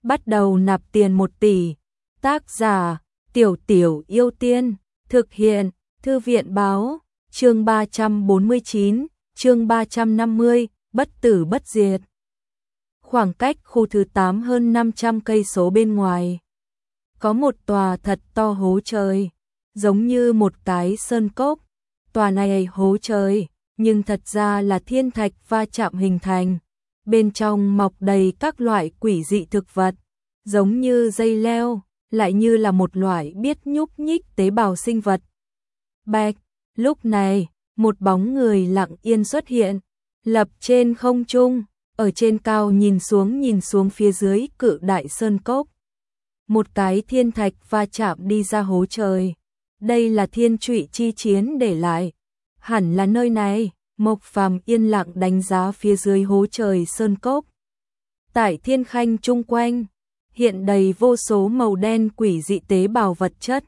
bắt đầu nạp tiền 1 tỷ. Tác giả, Tiểu Tiểu Yêu Tiên, thực hiện, Thư viện báo, chương 349, chương 350, bất tử bất diệt. Khoảng cách khu thứ 8 hơn 500 cây số bên ngoài. Có một tòa thật to hố trời, giống như một cái sơn cốc. Tòa này hố trời, nhưng thật ra là thiên thạch va chạm hình thành. Bên trong mọc đầy các loại quỷ dị thực vật, giống như dây leo, lại như là một loại biết nhúc nhích tế bào sinh vật. Bạch, lúc này, một bóng người lặng yên xuất hiện, lập trên không trung, ở trên cao nhìn xuống phía dưới cự đại sơn cốc. Một cái thiên thạch va chạm đi ra hố trời. Đây là thiên trụy chi chiến để lại. Hẳn là nơi này. Mộc Phàm yên lặng đánh giá phía dưới hố trời sơn cốc. Tại thiên khanh chung quanh, hiện đầy vô số màu đen quỷ dị tế bào vật chất,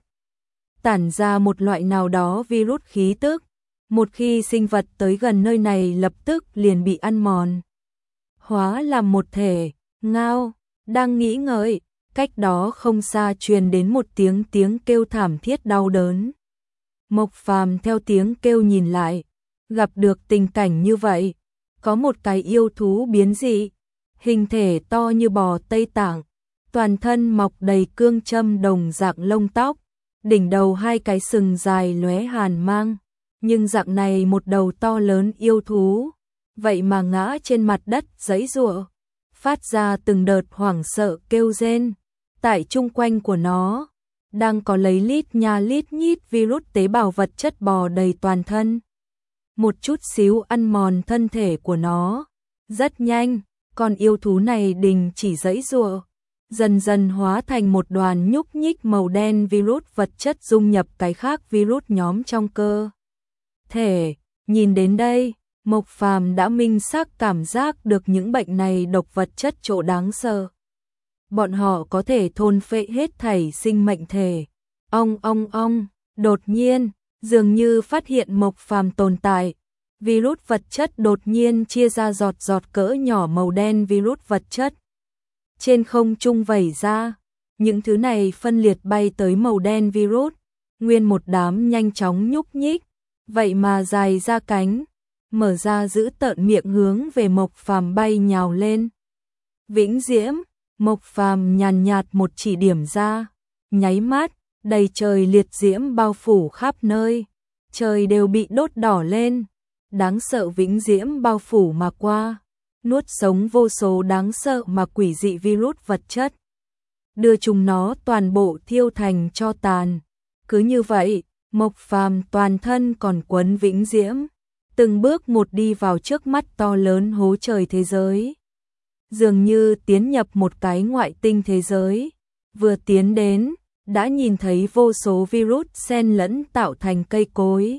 tản ra một loại nào đó virus khí tức. Một khi sinh vật tới gần nơi này lập tức liền bị ăn mòn, hóa làm một thể. Ngao, đang nghĩ ngợi, cách đó không xa truyền đến một tiếng kêu thảm thiết đau đớn. Mộc Phàm theo tiếng kêu nhìn lại, gặp được tình cảnh như vậy, có một cái yêu thú biến dị, hình thể to như bò Tây Tạng, toàn thân mọc đầy cương châm đồng dạng lông tóc, đỉnh đầu 2 cái sừng dài lóe hàn mang, nhưng dạng này một đầu to lớn yêu thú, vậy mà ngã trên mặt đất giãy giụa, phát ra từng đợt hoảng sợ kêu rên. Tại chung quanh của nó, đang có lấy lít nha lít nhít virus tế bào vật chất bò đầy toàn thân. Một chút xíu ăn mòn thân thể của nó. Rất nhanh, con yêu thú này đình chỉ giãy giụa, dần dần hóa thành một đoàn nhúc nhích màu đen virus vật chất dung nhập cái khác virus nhóm trong cơ thể. Nhìn đến đây, Mộc Phàm đã minh xác cảm giác được những bệnh này độc vật chất chỗ đáng sợ. Bọn họ có thể thôn phệ hết thảy sinh mệnh thể. Ong, đột nhiên, dường như phát hiện Mộc Phàm tồn tại. Virus vật chất đột nhiên chia ra giọt cỡ nhỏ màu đen virus vật chất. Trên không trung vẩy ra, những thứ này phân liệt bay tới màu đen virus, nguyên một đám nhanh chóng nhúc nhích, vậy mà dài ra cánh, mở ra giữ tợn miệng hướng về Mộc Phàm bay nhào lên. Vĩnh Diễm, Mộc Phàm nhàn nhạt một chỉ điểm ra, nháy mắt, đầy trời liệt diễm bao phủ khắp nơi, trời đều bị đốt đỏ lên. Đáng sợ vĩnh diễm bao phủ mà qua, nuốt sống vô số đáng sợ mà quỷ dị virus vật chất, đưa chúng nó toàn bộ thiêu thành tro tàn. Cứ như vậy, Mộc Phàm toàn thân còn quấn vĩnh diễm, từng bước một đi vào trước mắt to lớn hố trời thế giới. Dường như tiến nhập một cái ngoại tinh thế giới, vừa tiến đến, đã nhìn thấy vô số virus xen lẫn tạo thành cây cối,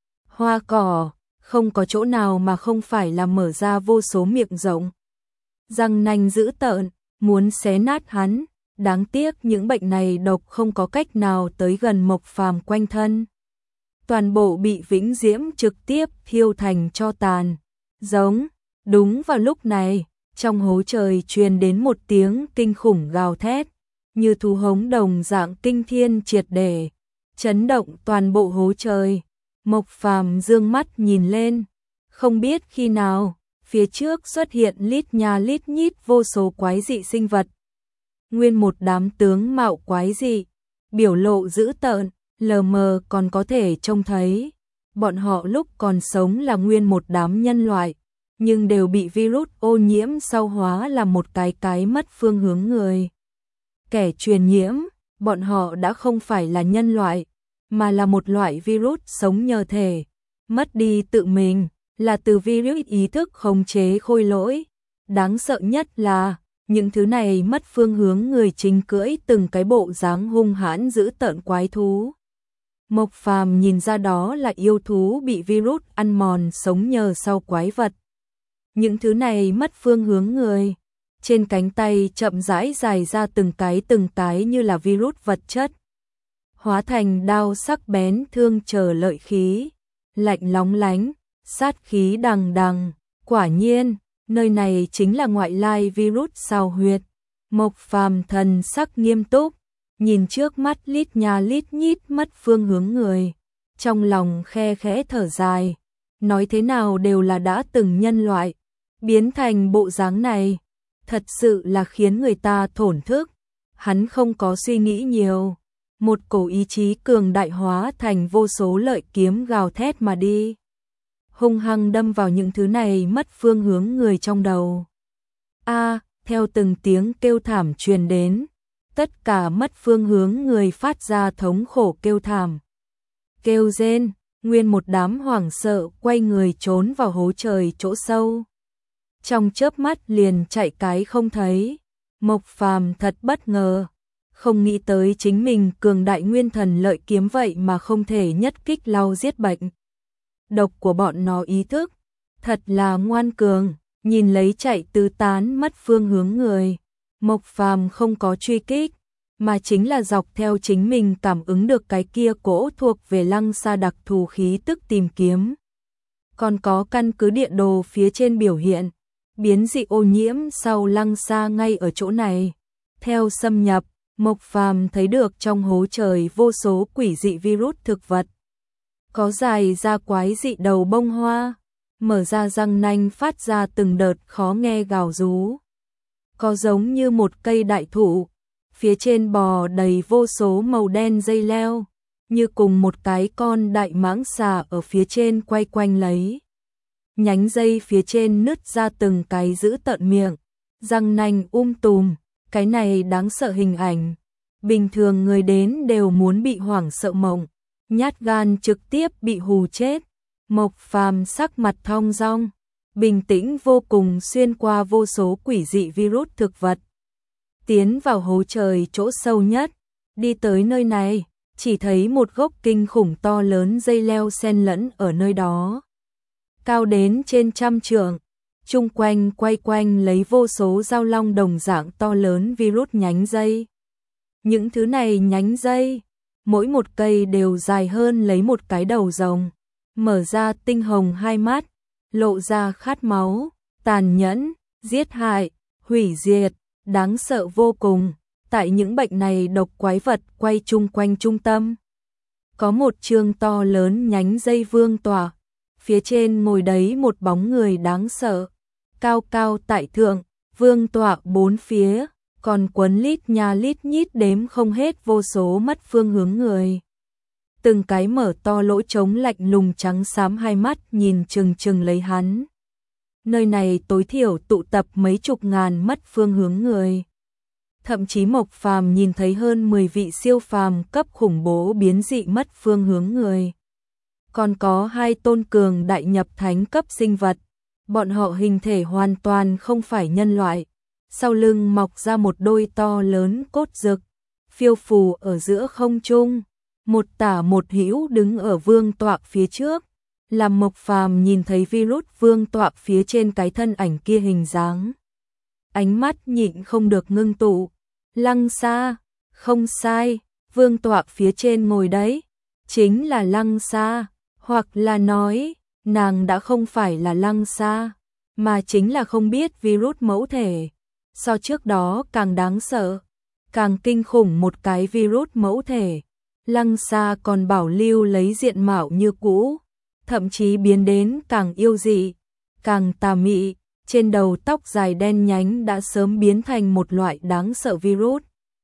hoa cỏ, không có chỗ nào mà không phải là mở ra vô số miệng rộng, răng nanh dữ tợn, muốn xé nát hắn. Đáng tiếc những bệnh này độc không có cách nào tới gần Mộc Phàm quanh thân. Toàn bộ bị vĩnh diễm trực tiếp thiêu thành tro tàn. Giống, đúng vào lúc này, trong hố trời truyền đến một tiếng kinh khủng gào thét, như thú hống đồng dạng kinh thiên triệt để, chấn động toàn bộ hố trời. Mộc Phàm dương mắt nhìn lên, không biết khi nào, phía trước xuất hiện lít nha lít nhít vô số quái dị sinh vật. Nguyên một đám tướng mạo quái dị, biểu lộ dữ tợn, lờ mờ còn có thể trông thấy. Bọn họ lúc còn sống là nguyên một đám nhân loại, nhưng đều bị virus ô nhiễm sau hóa là một cái mất phương hướng người. Kẻ truyền nhiễm, bọn họ đã không phải là nhân loại, mà là một loại virus sống nhờ thể, mất đi tự mình, là từ virus ý thức khống chế khôi lỗi. Đáng sợ nhất là, những thứ này mất phương hướng người chính cưỡi từng cái bộ dáng hung hãn dữ tợn quái thú. Mộc Phàm nhìn ra đó là yêu thú bị virus ăn mòn sống nhờ sau quái vật. Những thứ này mất phương hướng người, trên cánh tay chậm rãi dài ra từng cái như là virus vật chất, hóa thành đao sắc bén thương chờ lợi khí, lạnh lóng lánh, sát khí đằng đằng. Quả nhiên, nơi này chính là ngoại lai virus sao huyệt. Mộc Phàm thần sắc nghiêm túc, nhìn trước mắt lít nha lít nhít mất phương hướng người, trong lòng khe khẽ thở dài, nói thế nào đều là đã từng nhân loại, biến thành bộ dáng này, thật sự là khiến người ta thổn thức. Hắn không có suy nghĩ nhiều, một cổ ý chí cường đại hóa thành vô số lợi kiếm gào thét mà đi, hung hăng đâm vào những thứ này mất phương hướng người trong đầu. Theo từng tiếng kêu thảm truyền đến, tất cả mất phương hướng người phát ra thống khổ kêu thảm. Kêu rên, nguyên một đám hoảng sợ quay người trốn vào hố trời chỗ sâu. Trong chớp mắt liền chạy cái không thấy. Mộc Phàm thật bất ngờ, không nghĩ tới chính mình cường đại nguyên thần lợi kiếm vậy mà không thể nhất kích lau giết bệnh độc của bọn nó ý thức, thật là ngoan cường. Nhìn lấy chạy tứ tán mất phương hướng người, Mộc Phàm không có truy kích, mà chính là dọc theo chính mình cảm ứng được cái kia cỗ thuộc về Lăng Sa đặc thù khí tức tìm kiếm. Còn có căn cứ địa đồ phía trên biểu hiện, biến dị ô nhiễm sau Lăng Sa ngay ở chỗ này. Theo xâm nhập, Mộc Phàm thấy được trong hố trời vô số quỷ dị virus thực vật. Có dài ra quái dị đầu bông hoa, mở ra răng nanh phát ra từng đợt khó nghe gào rú. Có giống như một cây đại thụ, phía trên bò đầy vô số màu đen dây leo, như cùng một cái con đại mãng xà ở phía trên quay quanh lấy. Nhánh dây phía trên nứt ra từng cái giữ tợn miệng, răng nanh tùm, cái này đáng sợ hình ảnh. Bình thường người đến đều muốn bị hoảng sợ mộng, nhát gan trực tiếp bị hù chết. Mộc Phàm sắc mặt thong dong, bình tĩnh vô cùng xuyên qua vô số quỷ dị virus thực vật. Tiến vào hố trời chỗ sâu nhất, đi tới nơi này, chỉ thấy một gốc kinh khủng to lớn dây leo xen lẫn ở nơi đó. Cao đến trên 100 trượng, chung quanh quay quanh lấy vô số dao long đồng dạng to lớn virus nhánh dây. Những thứ này nhánh dây, mỗi một cây đều dài hơn lấy một cái đầu rồng, mở ra tinh hồng hai mắt, lộ ra khát máu, tàn nhẫn, giết hại, hủy diệt, đáng sợ vô cùng. Tại những bệnh này độc quái vật quay chung quanh trung tâm, có một chương to lớn nhánh dây vương tỏa, phía trên ngồi đấy một bóng người đáng sợ, cao cao tại thượng, vương tỏa bốn phía, còn quấn lít nha lít nhít đếm không hết vô số mất phương hướng người. Từng cái mở to lỗ trống lạnh lùng trắng xám hai mắt nhìn chừng chừng lấy hắn. Nơi này tối thiểu tụ tập mấy chục ngàn mất phương hướng người. Thậm chí Mộc Phàm nhìn thấy hơn 10 vị siêu phàm cấp khủng bố biến dị mất phương hướng người. Còn có 2 tôn cường đại nhập thánh cấp sinh vật, bọn họ hình thể hoàn toàn không phải nhân loại. Sau lưng mọc ra một đôi to lớn cốt rực, phiêu phù ở giữa không trung. Một tả một hữu đứng ở vương tọa phía trước, làm Mộc Phàm nhìn thấy virus vương tọa phía trên cái thân ảnh kia hình dáng. Ánh mắt nhịn không được ngưng tụ. Lăng Sa, không sai, vương tọa phía trên ngồi đấy, chính là Lăng Sa, hoặc là nói, nàng đã không phải là Lăng Sa, mà chính là không biết virus mẫu thể. So trước đó càng đáng sợ, càng kinh khủng một cái virus mẫu thể. Lăng Sa còn bảo lưu lấy diện mạo như cũ, thậm chí biến đến càng yêu dị, càng tà mị, trên đầu tóc dài đen nhánh đã sớm biến thành một loại đáng sợ virus.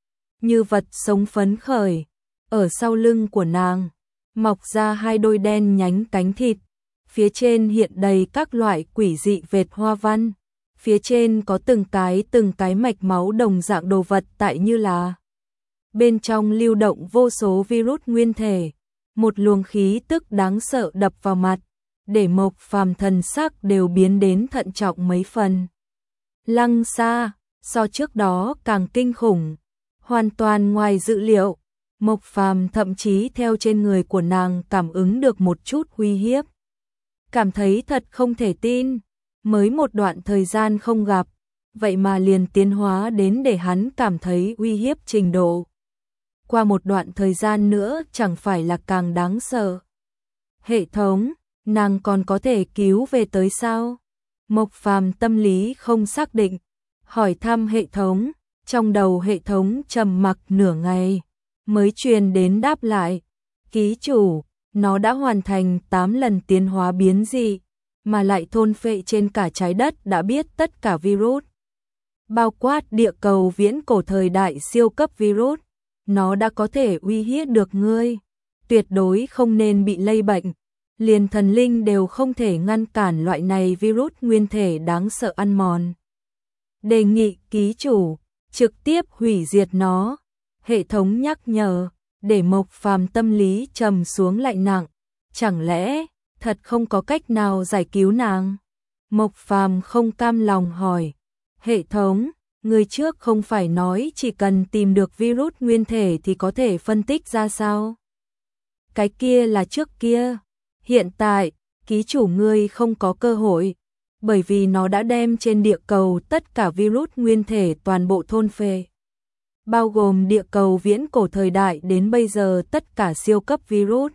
Như vật sống phấn khởi, ở sau lưng của nàng, mọc ra 2 đôi đen nhánh cánh thịt, phía trên hiện đầy các loại quỷ dị vệt hoa văn, phía trên có từng cái mạch máu đồng dạng đồ vật tại như là bên trong lưu động vô số virus nguyên thể, một luồng khí tức đáng sợ đập vào mặt, để Mộc Phàm thần sắc đều biến đến thận trọng mấy phần. Lăng Sa, so trước đó càng kinh khủng, hoàn toàn ngoài dự liệu, Mộc Phàm thậm chí theo trên người của nàng cảm ứng được một chút uy hiếp. Cảm thấy thật không thể tin, mới một đoạn thời gian không gặp, vậy mà liền tiến hóa đến để hắn cảm thấy uy hiếp trình độ. Qua một đoạn thời gian nữa chẳng phải là càng đáng sợ. Hệ thống, nàng còn có thể cứu về tới sao? Mộc Phàm tâm lý không xác định, hỏi thăm hệ thống, Trong đầu hệ thống trầm mặc nửa ngày, mới truyền đến đáp lại. Ký chủ, nó đã hoàn thành 8 lần tiến hóa biến dị, mà lại thôn phệ trên cả trái đất đã biết tất cả virus. Bao quát địa cầu viễn cổ thời đại siêu cấp virus, nó đã có thể uy hiếp được ngươi. Tuyệt đối không nên bị lây bệnh. Liền thần linh đều không thể ngăn cản loại này virus nguyên thể đáng sợ ăn mòn. Đề nghị ký chủ trực tiếp hủy diệt nó. Hệ thống nhắc nhở, để Mộc Phàm tâm lý trầm xuống lại nặng. Chẳng lẽ thật không có cách nào giải cứu nàng? Mộc Phàm không cam lòng hỏi. Hệ thống, người trước không phải nói chỉ cần tìm được virus nguyên thể thì có thể phân tích ra sao? Cái kia là trước kia. Hiện tại, ký chủ ngươi không có cơ hội, bởi vì nó đã đem trên địa cầu tất cả virus nguyên thể toàn bộ thôn phệ. Bao gồm địa cầu viễn cổ thời đại đến bây giờ tất cả siêu cấp virus.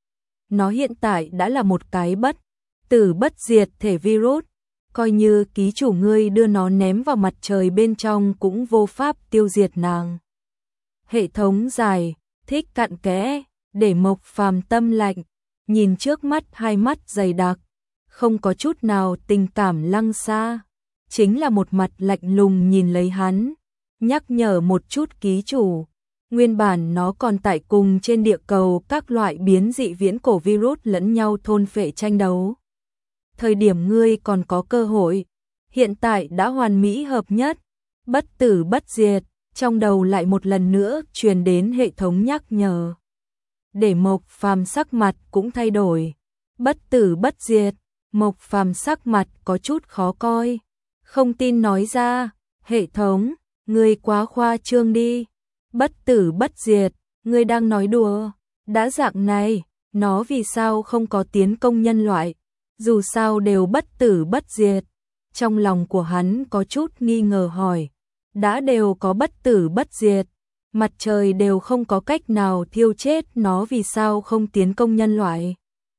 Nó hiện tại đã là một cái bất tử bất diệt thể virus, coi như ký chủ ngươi đưa nó ném vào mặt trời bên trong cũng vô pháp tiêu diệt nàng. Hệ thống giải thích cặn kẽ, để Mộc Phàm tâm lạnh, nhìn trước mắt hai mắt dày đặc, không có chút nào tình cảm Lăng Sa, chính là một mặt lạnh lùng nhìn lấy hắn, nhắc nhở một chút ký chủ. Nguyên bản nó còn tại cùng trên địa cầu các loại biến dị viễn cổ virus lẫn nhau thôn phệ tranh đấu. Thời điểm ngươi còn có cơ hội, hiện tại đã hoàn mỹ hợp nhất, bất tử bất diệt, trong đầu lại một lần nữa truyền đến hệ thống nhắc nhở. Để Mộc Phàm sắc mặt cũng thay đổi. Bất tử bất diệt, Mộc Phàm sắc mặt có chút khó coi. Không tin nói ra, hệ thống, ngươi quá khoa trương đi. Bất tử bất diệt, ngươi đang nói đùa. Đã dạng này, nó vì sao không có tiến công nhân loại? Dù sao đều bất tử bất diệt. Trong lòng của hắn có chút nghi ngờ hỏi. Đã đều có bất tử bất diệt, mặt trời đều không có cách nào thiêu chết nó, vì sao không tiến công nhân loại?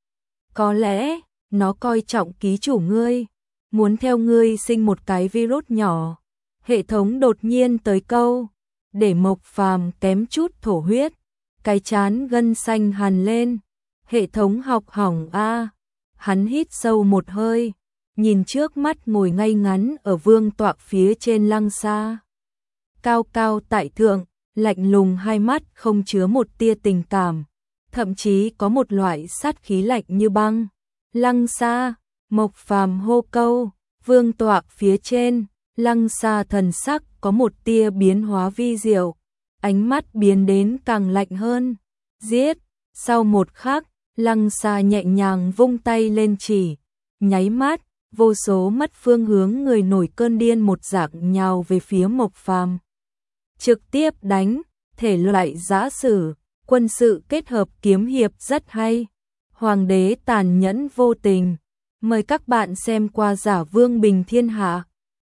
Có lẽ, nó coi trọng ký chủ ngươi, muốn theo ngươi sinh một cái virus nhỏ. Hệ thống đột nhiên tới câu, để Mộc Phàm kém chút thổ huyết, cái trán gân xanh hằn lên. Hệ thống học hỏng a. Hắn hít sâu một hơi, nhìn trước mắt ngồi ngay ngắn ở vương tọa phía trên Lăng Sa. Cao cao tại thượng, lạnh lùng hai mắt không chứa một tia tình cảm, thậm chí có một loại sát khí lạnh như băng. Lăng Sa, Mộc Phàm hô câu, vương tọa phía trên, Lăng Sa thần sắc có một tia biến hóa vi diệu, ánh mắt biến đến càng lạnh hơn. Giết! Sau một khắc, Lăng Sa nhẹ nhàng vung tay lên chỉ, nháy mắt, vô số mất phương hướng người nổi cơn điên một dạng nhào về phía Mộc Phàm. Trực tiếp đánh, thể loại giã sử, quân sự kết hợp kiếm hiệp rất hay. Hoàng đế tàn nhẫn vô tình. Mời các bạn xem qua Giả Vương Bình Thiên Hạ.